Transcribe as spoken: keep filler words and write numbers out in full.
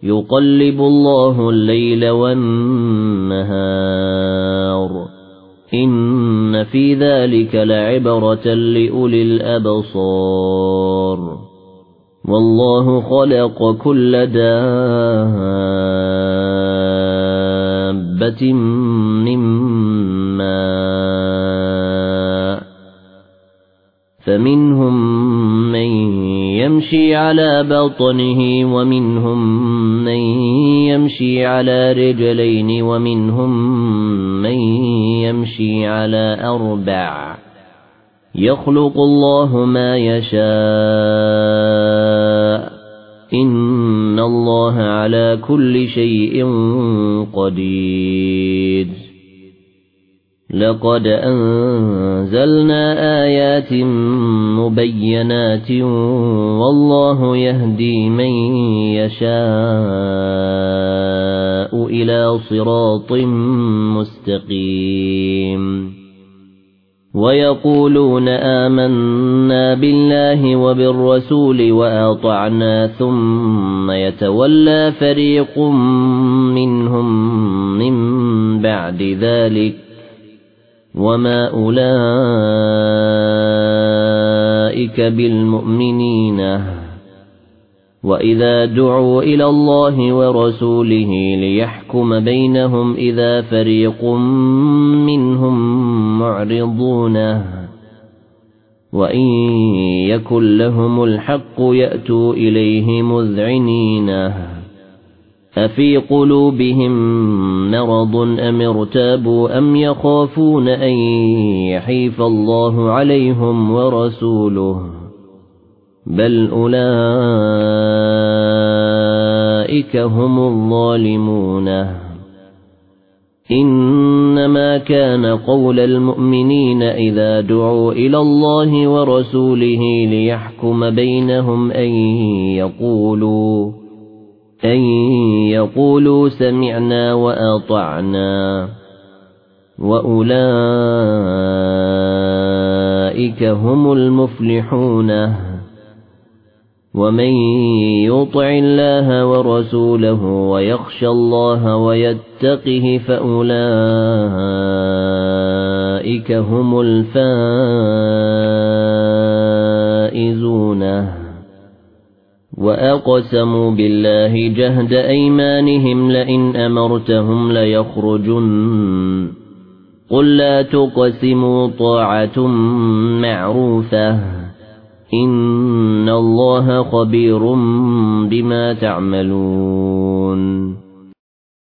يقلب الله الليل والنهار إن في ذلك لعبرة لأولي الأبصار والله خلق كل دابة من ماء فمنهم من يمشي على بطنه ومنهم من يمشي على رجلين ومنهم من يمشي على أربع يخلق الله ما يشاء إن الله على كل شيء قدير لقد أنزلنا آيات مبينات والله يهدي من يشاء إلى صراط مستقيم ويقولون آمنا بالله وبالرسول وأطعنا ثم يتولى فريق منهم من بعد ذلك وما أولئك بالمؤمنين وإذا دعوا إلى الله ورسوله ليحكم بينهم إذا فريق منهم معرضون وإن يكن لهم الحق يأتوا إليه مذعنين أفي قلوبهم مرض أم ارتابوا أم يخافون أن يحيف الله عليهم ورسوله بل أولئك هم الظالمون إنما كان قول المؤمنين إذا دعوا إلى الله ورسوله ليحكم بينهم أن يقولوا أن يقولوا سمعنا وأطعنا وأولئك هم المفلحون ومن يطع الله ورسوله ويخشى الله ويتقه فأولئك هم الفائزون وأقسموا بالله جهد أيمانهم لئن أمرتهم ليخرجن قل لا تقسموا طاعة معروفة إن الله خبير بما تعملون